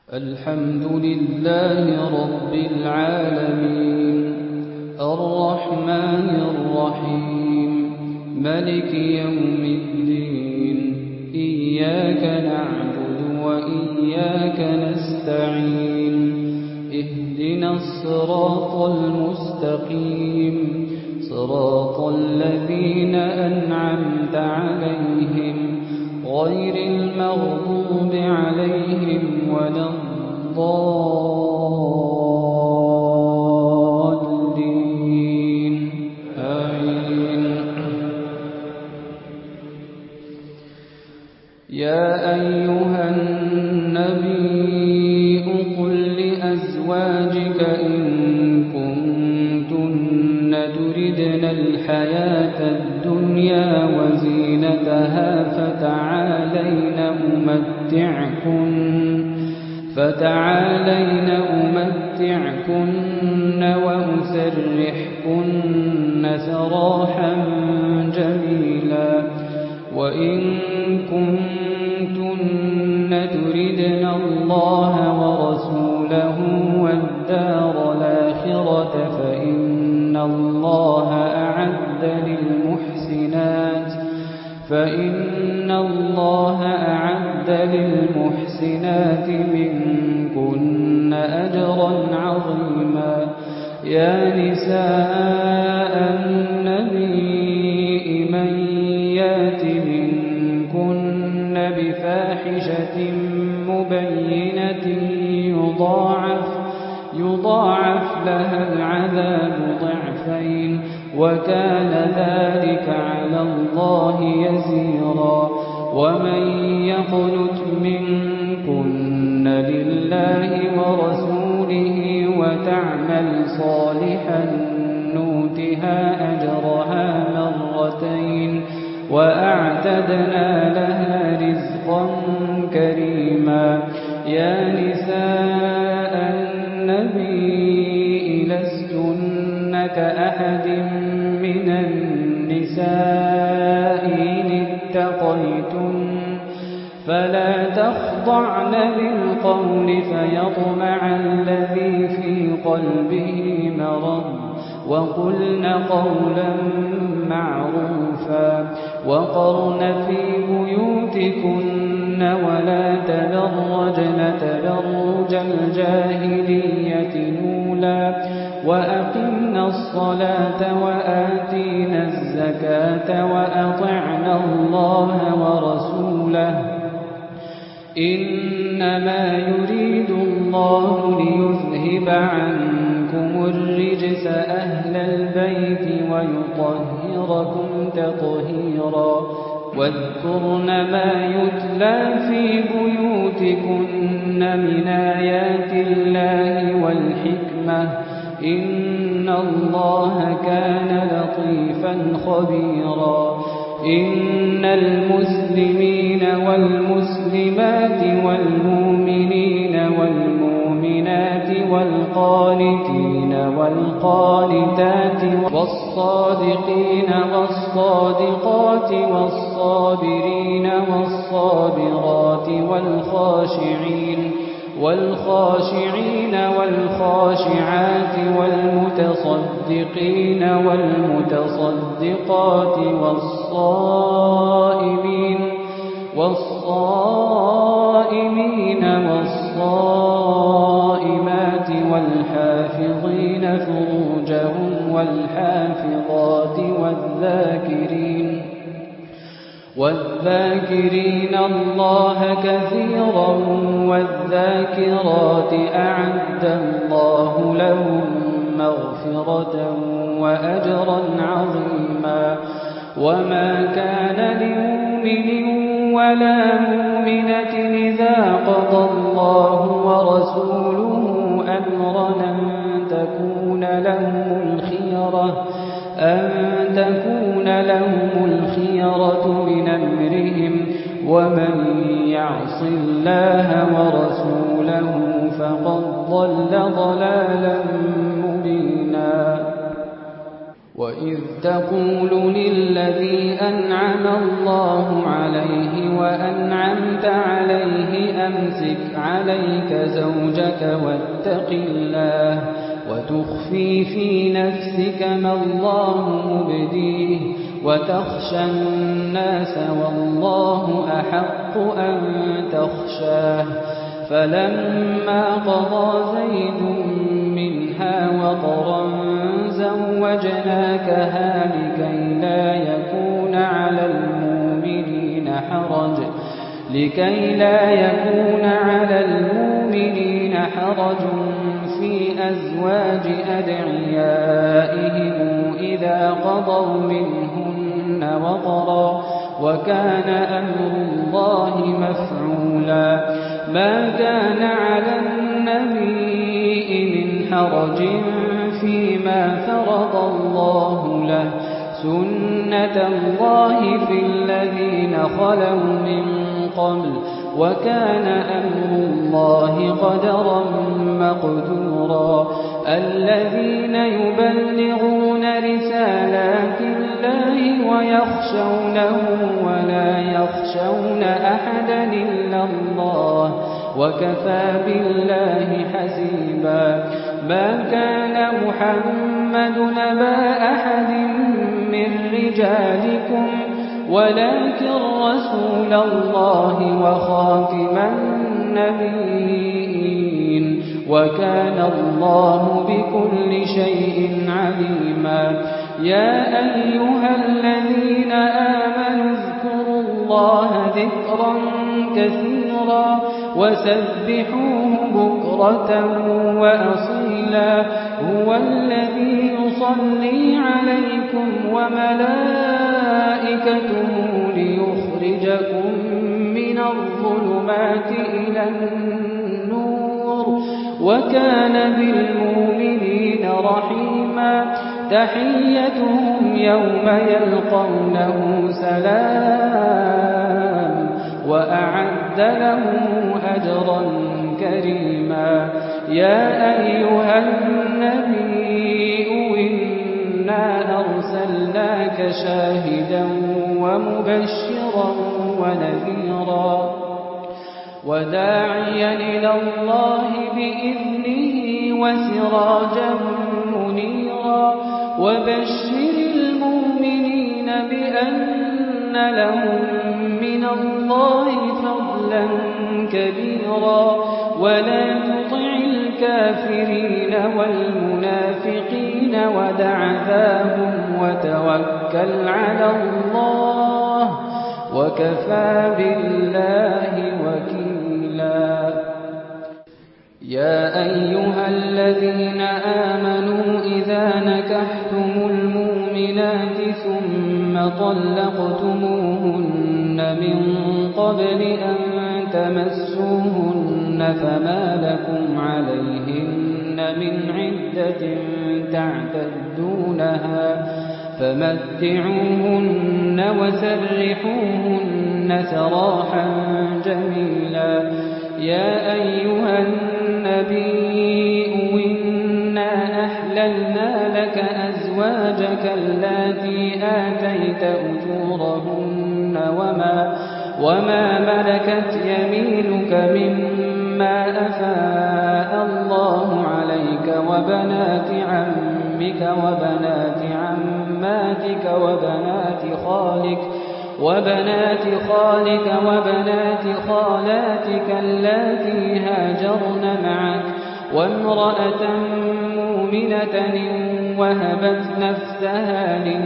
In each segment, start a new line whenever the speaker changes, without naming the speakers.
الحمد لله رب العالمين الرحمن الرحيم ملك يوم الدين إياك نعبد وإياك نستعين اهدنا الصراط المستقيم صراط الذين أنعمت عليهم غير المغضوب عليهم ولا الضالين آمين. يا أيها النبي قل لأزواجك إن كنتن تردن الحياة الدنيا وزينتها فتعالين أمتعكن وأسرحكن سراحا جميلا وإن كنتن تردن الله ورسوله والدار الآخرة فإن الله أعد للمحسنات منكن أجرا عظيما. يا نساء النبي من يات منكن بفاحشة مبينة يضاعف لها العذاب ضعفين وكان ذلك على الله يسيرا. ومن يقنت منكن لله ورسوله وتعمل صالحا نؤتها أجرها مرتين وأعتدنا لها رزقا كريما. يا نساء النبي لستن كأحد من النساء إن اتقيتن فلا تخضعن بالقول فيطمع الذي في قلبه مرض وقلن قولا معروفا وقرن في بيوتكن ولا تبرجن تبرج الجاهلية الأولى وأقمنا الصلاة وآتينا الزكاة وأطعنا الله ورسوله إنما يريد الله ليذهب عنكم الرجس أهل البيت ويطهركم تطهيرا. واذكرن ما يتلى في بيوتكن من آيات الله والحكمة إن الله كان لطيفا خبيرا. إن المسلمين والمسلمات والمؤمنين والمؤمنات والقانتين والقانتات والصادقين والصادقات والصابرين والصابرات والخاشعين والخاشعات والمتصدقين والمتصدقات والصائمين والصائمات والحافظين فروجهم والحافظات والذاكرين الله كثيرا والذاكرات أعد الله لهم مغفرة وأجرا عظيما. وما كان لمؤمن ولا مؤمنة إذا قضى الله ورسوله أمرا أن تكون لهم الخيرة من أمرهم ومن يعص الله ورسوله فقد ضل ضلالا مبينا. وإذ تقول للذي أنعم الله عليه وأنعمت عليه أمسك عليك زوجك واتق الله وتخفي في نفسك ما الله مبديه وتخشى الناس والله أحق أن تخشاه فلما قضى زيد منها وطرا زوجناكها لكي لا يكون على المؤمنين حرج في أزواج أدعيائهم إذا قضوا منهن وطرا وكان أمر الله مفعولا ما كان على النبي من حرج فيما فرض الله له سنة الله في الذين خلوا من قبل وكان أمر الله قدرا مقدورا الذين يبلغون رسالات الله ويخشونه ولا يخشون أحدا إلا الله وكفى بالله حسيبا ما كان محمد نبا أحد من رجالكم ولكن رسول الله وخاتم النبيين وكان الله بكل شيء عليما يا أيها الذين آمنوا اذكروا الله ذكرا كثيرا وسبحوه بكرة وأصيلا هو الذي يصلي عليكم وملائكته ليخرجكم من الظلمات إلى النور وكان بالمؤمنين رحيما تحيتهم يوم يلقونه سلام وأعد لهم أجرا كريما يا أيها النبي إنا أرسلناك شاهدا ومبشرا ونذيرا وداعيا إلى الله بإذنه وسراجا منيرا وبشر المؤمنين بأن لهم من الله فضلا كبيرا ولا تطع الكافرين والمنافقين ودع ذاهم وتوكل على الله وكفى بالله وكيلا يا أيها الذين آمنوا إذا نكحتم المؤمنات ثم طلقتموهن من قبل أن تمسوهن فما لكم عليهن من عدة تعتدونها فمتعوهن وسرحوهن سراحا جميلا يا أيها النبي إنا أحللنا لك أزواجك اللاتي آتيت أجورهن وما ملكت يمينك مما أفاء الله عليك وبنات عمك وبنات عماتك وبنات خالك وبنات خالاتك اللاتي هاجرن معك وامرأة مؤمنة وهبت نفسها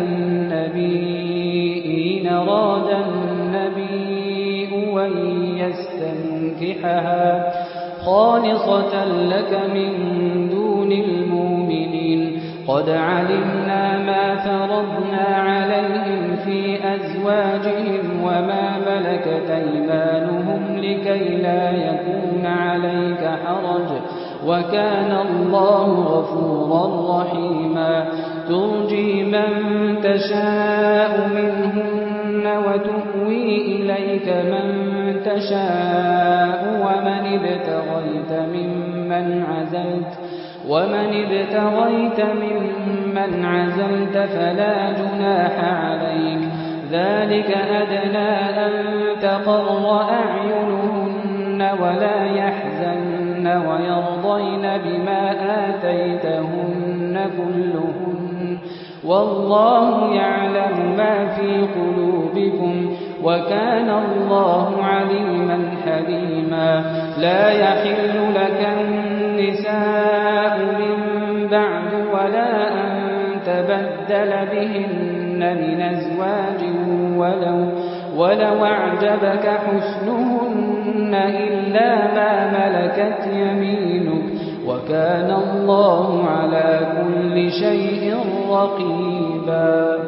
للنبي إن أراد النبي أن يستنكحها خالصة لك من دون المؤمنين قد علمنا ما فرضنا عليهم في أزواجهم وما ملكت أيمانهم لكي لا يكون عليك حرج وكان الله غفورا رحيما ترجي من تشاء منهن وتؤوي إليك من تشاء ومن ابتغيت ممن عزلت ومن ابتغيت ممن عزلت فلا جناح عليك ذلك أدنى أن تقر أعينهن ولا يحزن ويرضين بما آتيتهن كلهن والله يعلم ما في قلوبكم وكان الله عليما حليما لا يحل لك النساء من بعد ولا أن تبدل بهن من أزواج ولو أعجبك حسنهن إلا ما ملكت يمينك وكان الله على كل شيء رقيبا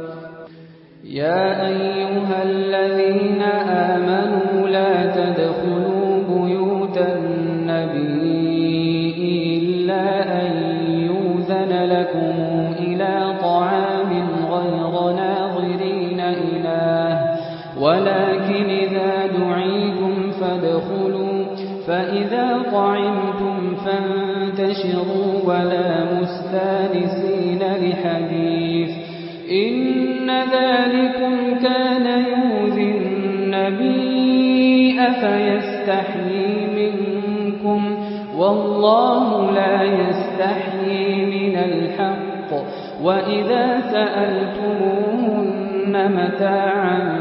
يا أيها الذين آمنوا لا تدخلوا بيوت النبي إلا أن يؤذن لكم إلى طعام غير ناظرين إناه ولكن إذا دعيتم فادخلوا فإذا طعمتم فانتشروا ولا مستانسين لحديث إن ذلكم كان يؤذي النبي فيستحيي منكم والله لا يستحيي من الحق وإذا سألتموهن متاعا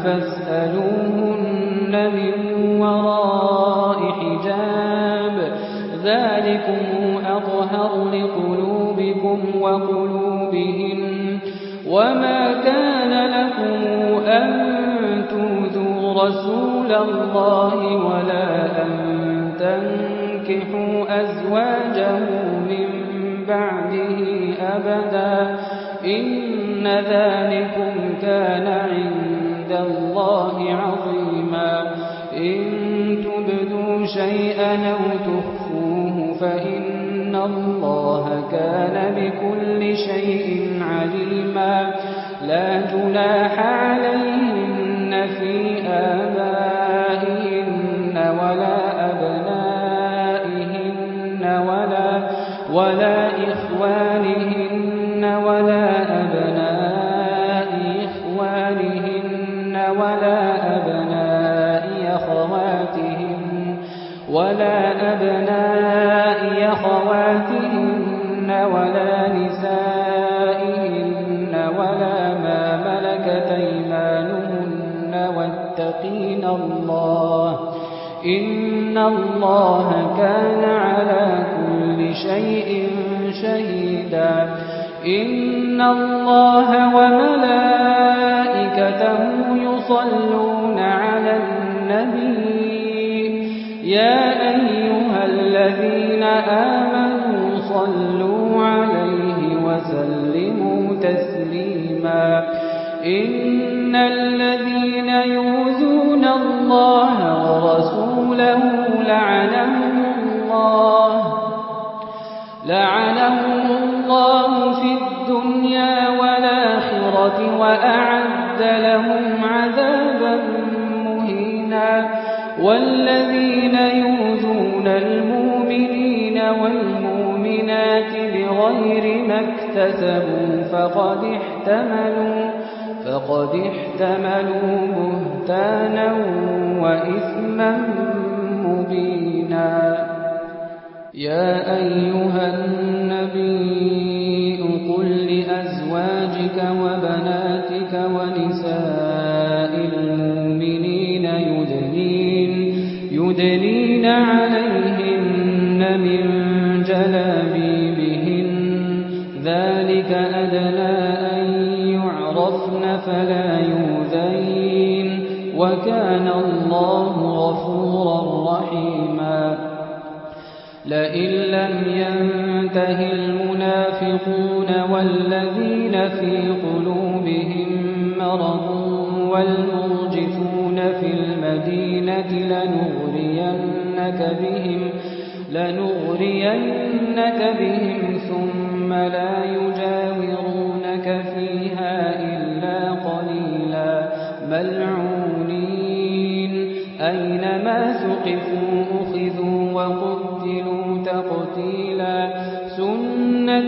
فاسألوهن من وراء حجاب ذلكم أطهر لقلوبكم وقلوبهن وما كان لكم أن تؤذوا رسول الله ولا أن تنكحوا أزواجه من بعده أبدا إن ذلكم كان عند الله عظيما إن تبدوا شيئا أو تخفوه فإن الله كان بكل شيء عليما لا جناح عليهن في آبائهن ولا أبنائهن ولا إخوانهن ولا أبناء إخوانهن ولا أبناء أخواتهن ولا نسائهن ولا ما ملكت أيمانهن واتقين الله إن الله كان على كل شيء شهيدا إن الله وملائكته يصلون على النبي يا أيها الذين آمنوا صلوا عليه وسلموا تسليما إن الذين يؤذون الله ورسوله لعنهم الله في الدنيا والآخرة وأعد لهم عذابا مهينا والذين يؤذون المؤمنين والمؤمنات بغير ما اكتسبوا فقد احتملوا بهتانا وإثما مبينا يا أيها النبي قل لأزواجك وبناتك ونساء المؤمنين يدنين عليهن من جلابيبهن ذلك أدنى أن يعرفن فلا يؤذين وكان الله غفورا رحيما لئن لم ينته المنافقون والذين في قلوبهم مرض والمرجفون في المدينة لنغرينك بهم ثم لا يجاورونك فيها إلا قليلا ملعونين أينما ثقفوا أخذوا وقتلوا تقتيلا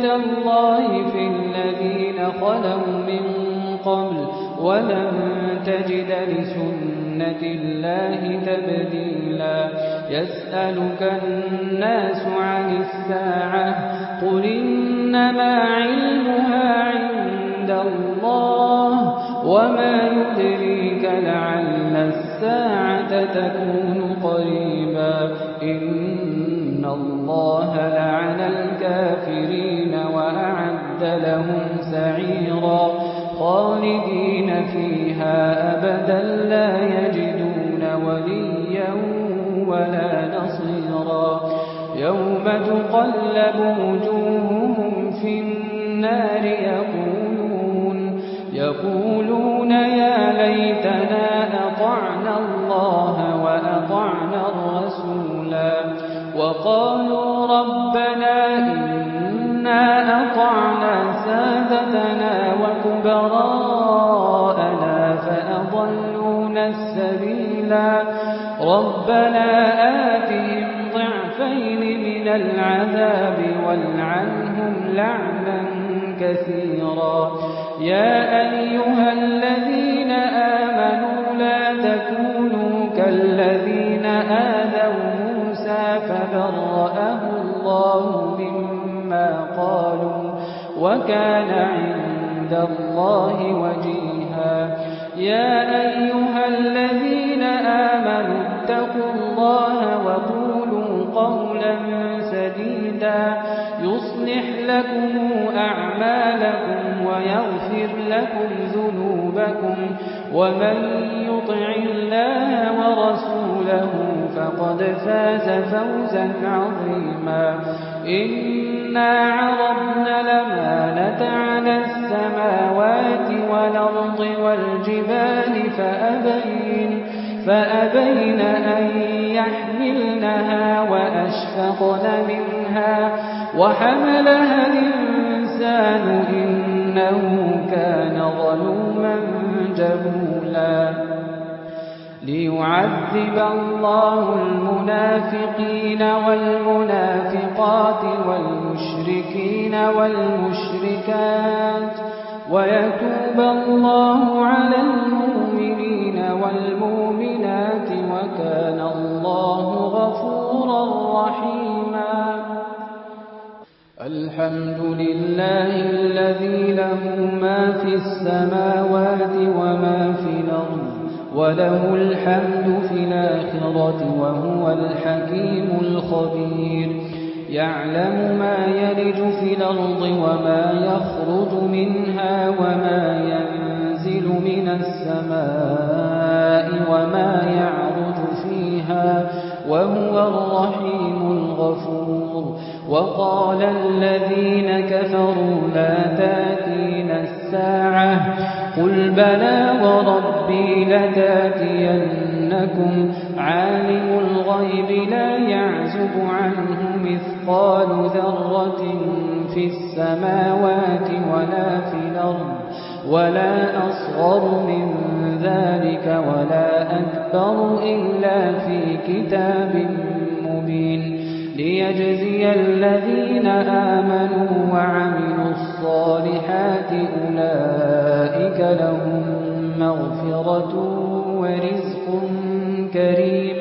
الله في الذين خلوا من قبل ولن تجد لسنة الله تبديلا يسألك الناس عن الساعة قل إنما علمها عند الله وما يدريك لعل الساعة تكون قريبا إن الله لعن الكافرين وأعد لهم سعيرا خالدين فيها أبدا لا يجدون وليا ولا نصيرا يوم تقلب وجوههم في النار يقولون يا ليتنا أطعنا الله وأطعنا الرسولا وقالوا ربنا إنا أطعنا سادتنا وكبراءنا فأضلونا السبيلا ربنا آتهم ضعفين من العذاب والعنهم لعنا كثيرا يا أيها الذين آمنوا لا تكونوا كالذين آذوا موسى فبرأه الله مما قالوا وكان عند الله وجيها يا أيها الذين آمنوا اتقوا الله وقولوا قولا سديدا يصلح لكم أعمالكم ويغفر لكم ذنوبكم ومن يطع الله ورسوله فقد فاز فوزا عظيما إنا عرضنا الأمانة على السماوات والأرض والجبال فأبين أن يحملنها وأشفقن منها وحملها الإنسان إنه كان ظلوما جهولا ليعذب الله المنافقين والمنافقات والمشركين والمشركات ويتوب الله على المؤمنين والمؤمنات وكان الله غفورا رحيما الحمد لله الذي له ما في السماوات وما في الأرض وله الحمد في الآخرة وهو الحكيم الخبير يعلم ما يلج في الأرض وما يخرج منها وما ينزل من السماء وما يعرج فيها وهو الرحيم الغفور وقال الذين كفروا لا تأتينا الساعة قل بلى وربي لتأتينكم عالم الغيب لا يعزب عنه مثقال ذرة في السماوات ولا في الأرض ولا أصغر من ذلك ولا أكبر إلا في كتاب مبين ليجزي الذين آمنوا وعملوا الصالحات أولئك لهم مغفرة ورزق كريم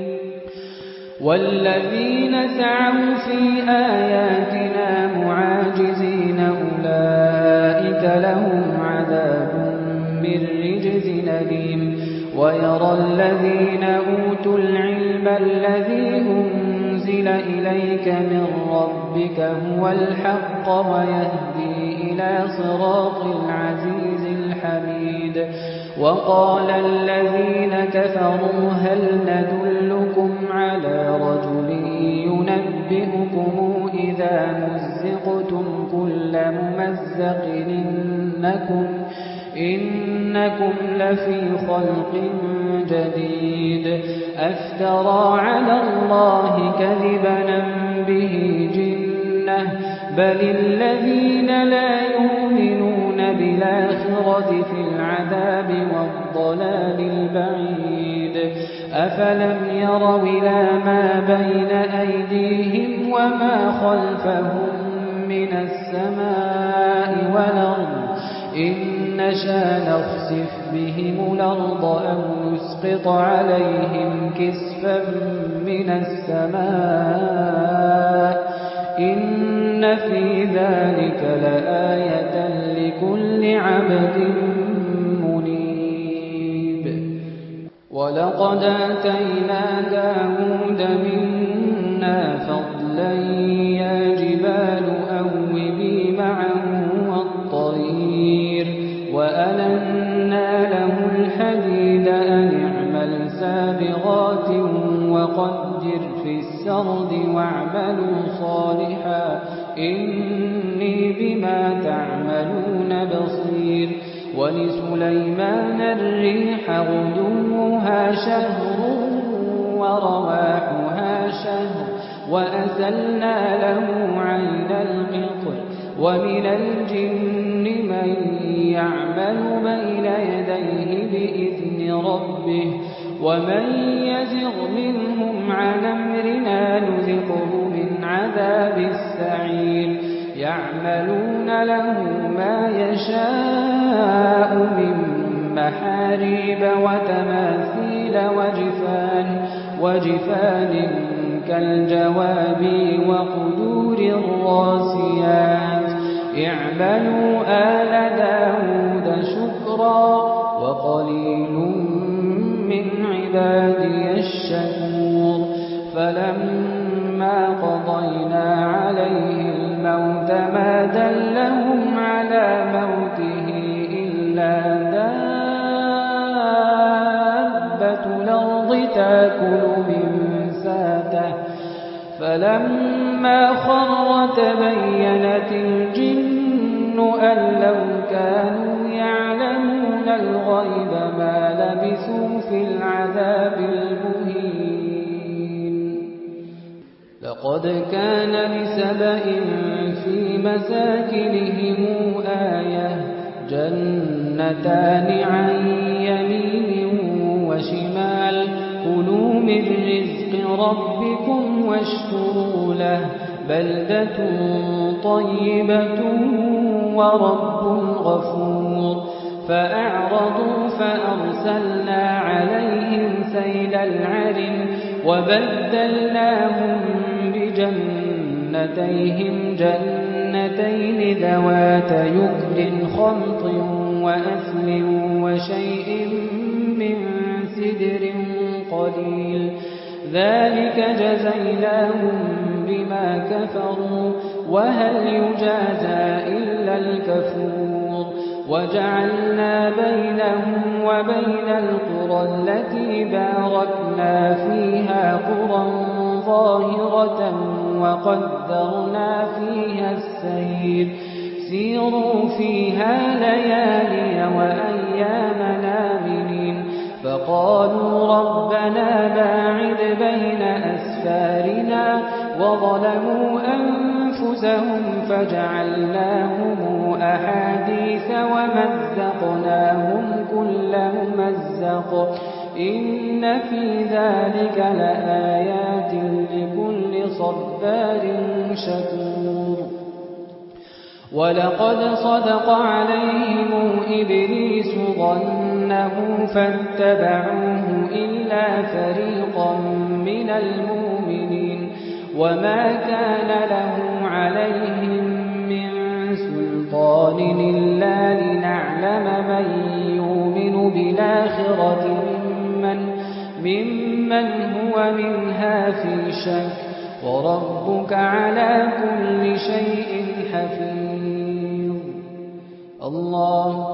والذين سعوا في آياتنا معاجزين أولئك لهم عذاب من رجز أليم ويرى الذين أوتوا العلم الذي أنزل إليك من ربك هو الحق ويهدي إلى صراط العزيز الحميد وقال الذين كفروا هل ندلكم على رجل ينبئكم إذا مزقتم كل ممزق إنكم لفي خلق جديد أفترى على الله كذبا به جنة بل الذين لا يؤمنون بالآخرة في العذاب والضلال البعيد أفلم يروا إلى ما بين أيديهم وما خلفهم من السماء والأرض إن نشأ نخسف بهم الأرض أو نسقط عليهم كسفا من السماء إن في ذلك لآية لكل عبد منيب. ولقد آتينا داود منا فضلا يا جبال أوبي معه والطير وألنا له الحديد أن اعمل سابغات وقدر في السرد واعملوا صالحا إني بما تعملون بصير. ولسليمان الريح غدوها شهر ورواحها شهر وأسلنا له عين القطر ومن الجن من يعمل بين يديه بإذن ربه ومن يزغ منهم عن أمرنا نذقه من عذاب السعير. يعملون له ما يشاء من محاريب وتماثيل وجفان كالجواب وقدور الراسيات. اعملوا آل داود شكرا وقليل من عبادي الشكور. فلما قضينا عليه الموت ما دلهم على موته إلا دابة الأرض تأكل من ساته فلما خر تبينت الجن أن لو كانوا يعلمون الغيب ما لبثوا في العذاب المهين. لقد كان لسبإ في مساكنهم آية جنتان عن يمين وشمال كلوا من رزق ربكم واشكروا له بلدة طيبة ورب غفور. فأعرضوا فأرسلنا عليهم سيل العرم وبدلناهم بجنتيهم جنتين ذوات يكل خمط وأثل وشيء من سدر قليل ذلك جزيناهم بما كفروا وهل يجازى إلا الكفور. وجعلنا بينهم وبين القرى التي باركنا فيها قرى ظاهرة وقدرنا فيها السير سيروا فيها ليالي وأيامنا آمنين. فقالوا ربنا باعد بين أسفارنا وظلموا أنفسهم فجعلناهم أحاديث ومزقناهم كل ممزق إن في ذلك لآيات لكل صبار شكور. ولقد صدق عليهم إبليس ظنه فاتبعوه إلا فريقا من المؤمنين وما كان له عليهم من سلطان إلا لنعلم من يؤمن بالآخرة ممن هو منها في شك وربك على كل شيء حفيظ. الله